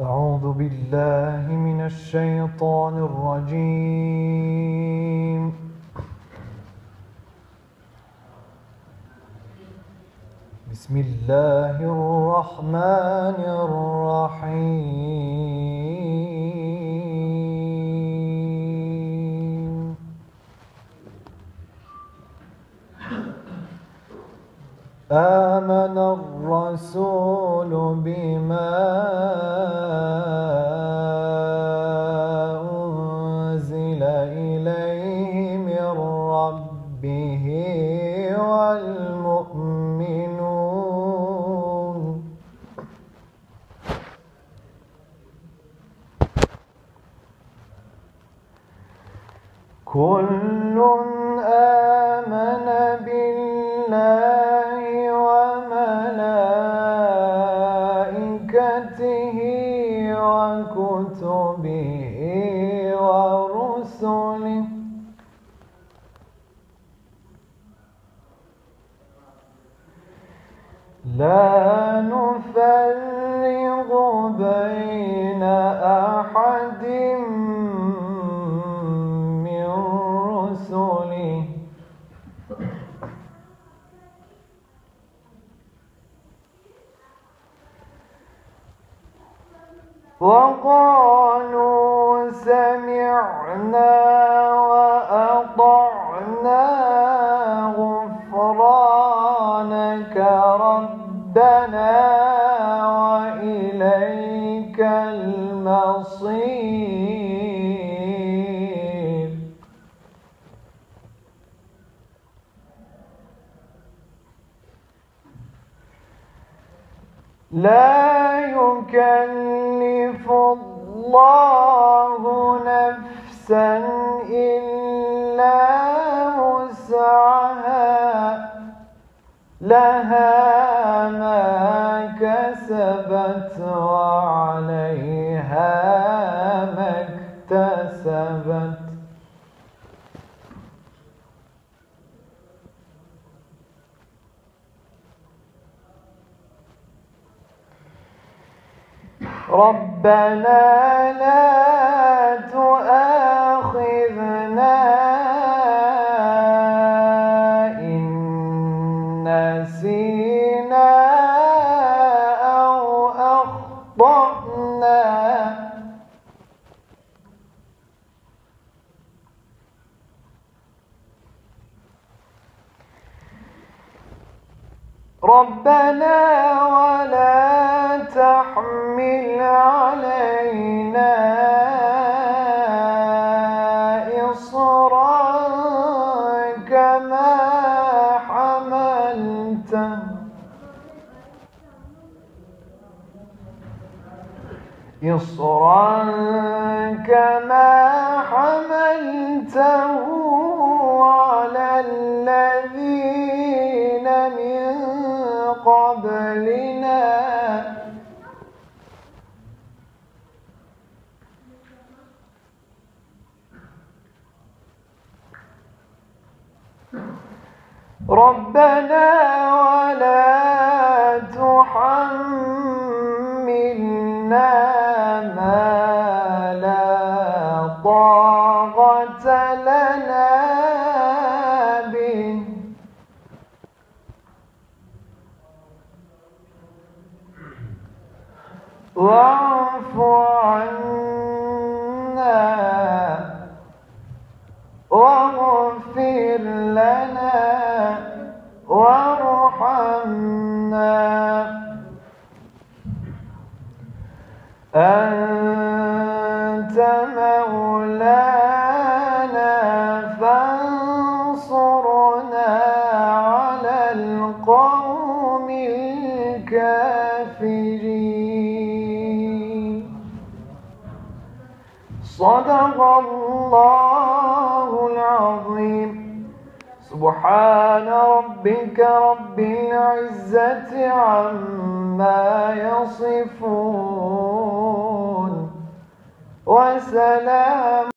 أعوذ بالله من الشيطان الرجيم. بسم الله الرحمن الرحيم. آمن الرسول بما أنزل إليه من ربه والمؤمنون كل آمن بالله وملائكته وكتبه ورسله لا نفرق بين أحد من رسله وقالوا سمعنا وأطعنا غفرانك ربنا وإليك المصير لا يكلف الله نفسا إلا وسعها لها ما كسبت وعليها ما اكتسبت ربنا لا تؤاخذنا إن نسينا أو أخطأنا ربنا ولا تحمل علينا إصرا كما حملته على الذين من قبلنا ربنا ولا تحملنا ما لا طاقة لنا به واعف عنا واغفر لنا وارحمنا أنت مولانا فانصرنا على القوم الكافرين صدق الله العظيم. سبحان ربك رب العزة عما يصفون وسلام